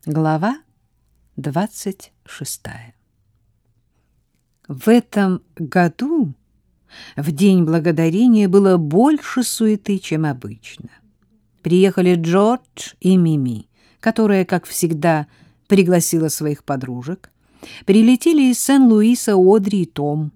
Глава 26. В этом году в День Благодарения было больше суеты, чем обычно. Приехали Джордж и Мими, которая, как всегда, пригласила своих подружек. Прилетели из Сен-Луиса Одри и Том.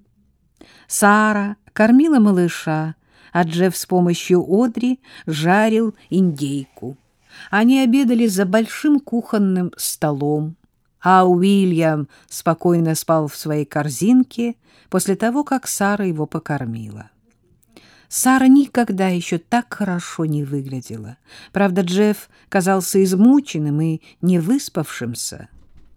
Сара кормила малыша, а Джефф с помощью Одри жарил индейку. Они обедали за большим кухонным столом, а Уильям спокойно спал в своей корзинке после того, как Сара его покормила. Сара никогда еще так хорошо не выглядела. Правда, Джефф казался измученным и невыспавшимся.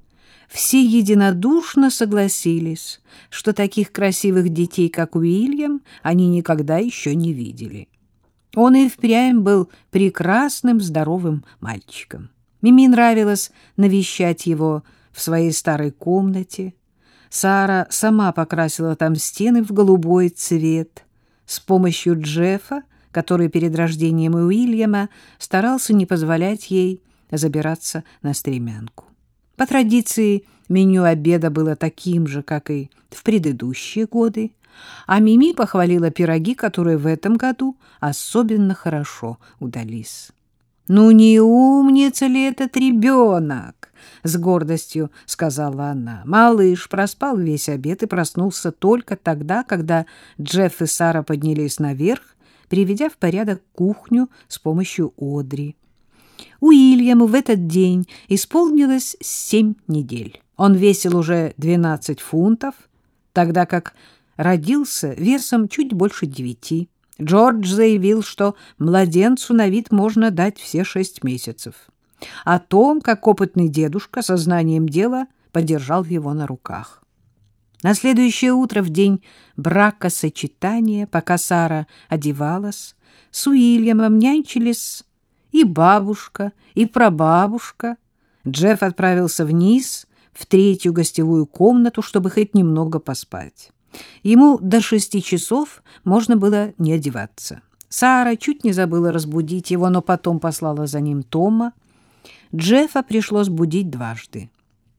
Все единодушно согласились, что таких красивых детей, как Уильям, они никогда еще не видели. Он и впрямь был прекрасным, здоровым мальчиком. Мими нравилось навещать его в своей старой комнате. Сара сама покрасила там стены в голубой цвет с помощью Джеффа, который перед рождением Уильяма старался не позволять ей забираться на стремянку. По традиции, меню обеда было таким же, как и в предыдущие годы, а Мими похвалила пироги, которые в этом году особенно хорошо удались. «Ну, не умница ли этот ребенок?» — с гордостью сказала она. Малыш проспал весь обед и проснулся только тогда, когда Джефф и Сара поднялись наверх, приведя в порядок кухню с помощью Одри. Уильяму в этот день исполнилось 7 недель. Он весил уже 12 фунтов, тогда как родился весом чуть больше 9. Джордж заявил, что младенцу на вид можно дать все 6 месяцев. О том, как опытный дедушка со знанием дела подержал его на руках. На следующее утро, в день бракосочетания, пока Сара одевалась, с Уильямом нянчились и бабушка, и прабабушка. Джефф отправился вниз в 3-ю гостевую комнату, чтобы хоть немного поспать. Ему до 6 часов можно было не одеваться. Сара чуть не забыла разбудить его, но потом послала за ним Тома. Джеффа пришлось будить дважды.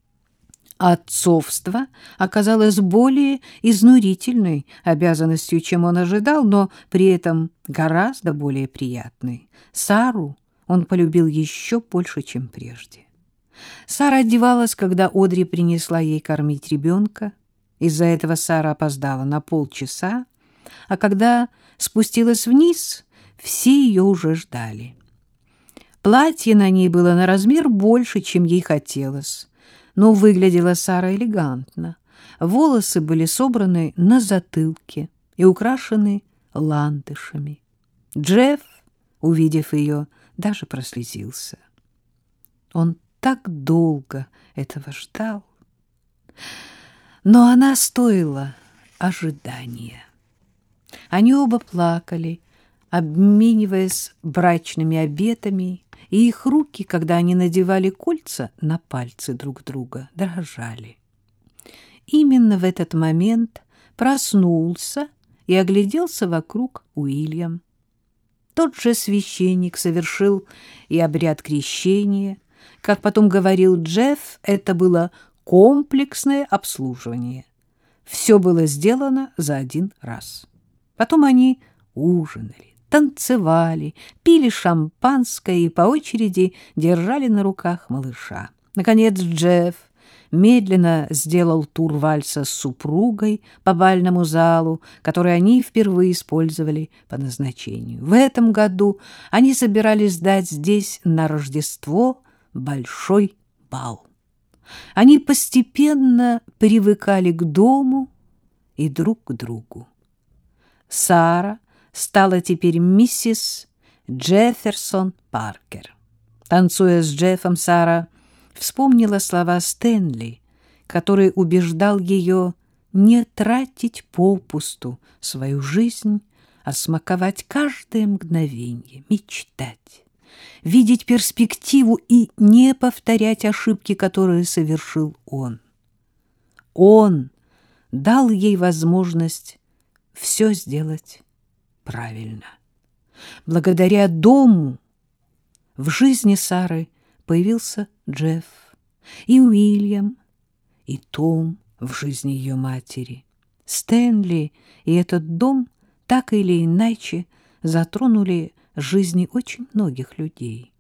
Отцовство оказалось более изнурительной обязанностью, чем он ожидал, но при этом гораздо более приятной. Сару он полюбил еще больше, чем прежде. Сара одевалась, когда Одри принесла ей кормить ребенка. Из-за этого Сара опоздала на полчаса, а когда спустилась вниз, все ее уже ждали. Платье на ней было на размер больше, чем ей хотелось, но выглядела Сара элегантно. Волосы были собраны на затылке и украшены ландышами. Джефф, увидев ее, даже прослезился. Он так долго этого ждал. Но она стоила ожидания. Они оба плакали, обмениваясь брачными обетами, и их руки, когда они надевали кольца на пальцы друг друга, дрожали. Именно в этот момент проснулся и огляделся вокруг Уильям. Тот же священник совершил и обряд крещения. Как потом говорил Джефф, это было комплексное обслуживание. Все было сделано за один раз. Потом они ужинали, танцевали, пили шампанское и по очереди держали на руках малыша. Наконец Джефф медленно сделал тур вальса с супругой по бальному залу, который они впервые использовали по назначению. В этом году они собирались дать здесь на Рождество большой бал. Они постепенно привыкали к дому и друг к другу. Сара стала теперь миссис Джефферсон Паркер. Танцуя с Джеффом, Сара вспомнила слова Стэнли, который убеждал ее не тратить попусту свою жизнь, а смаковать каждое мгновение, мечтать, видеть перспективу и не повторять ошибки, которые совершил он. Он дал ей возможность все сделать правильно. Благодаря дому в жизни Сары появился Джефф, и Уильям, и Том в жизни ее матери. Стэнли и этот дом так или иначе затронули жизни очень многих людей.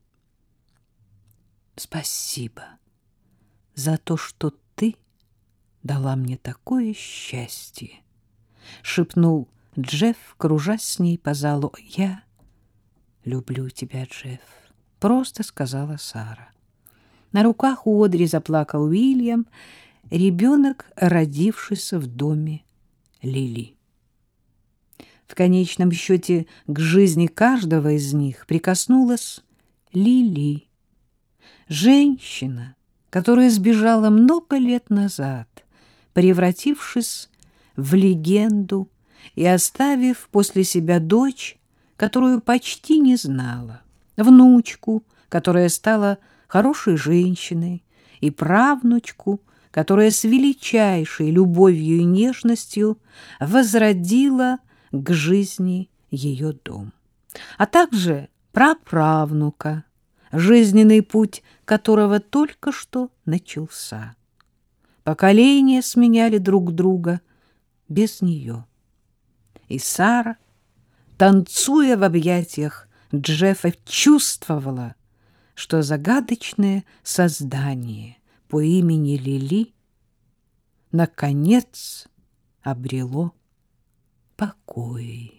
Спасибо за то, что ты дала мне такое счастье, — шепнул Джефф, кружась с ней по залу. — Я люблю тебя, Джефф, — просто сказала Сара. На руках у Одри заплакал Уильям, ребенок, родившийся в доме Лили. В конечном счете к жизни каждого из них прикоснулась Лили, женщина, которая сбежала много лет назад, превратившись в легенду и оставив после себя дочь, которую почти не знала, внучку, которая стала хорошей женщиной, и правнучку, которая с величайшей любовью и нежностью возродила к жизни ее дом, а также праправнука, жизненный путь которого только что начался. Поколения сменяли друг друга без нее. И Сара, танцуя в объятиях Джеффа, чувствовала, что загадочное создание по имени Лили наконец обрело покой.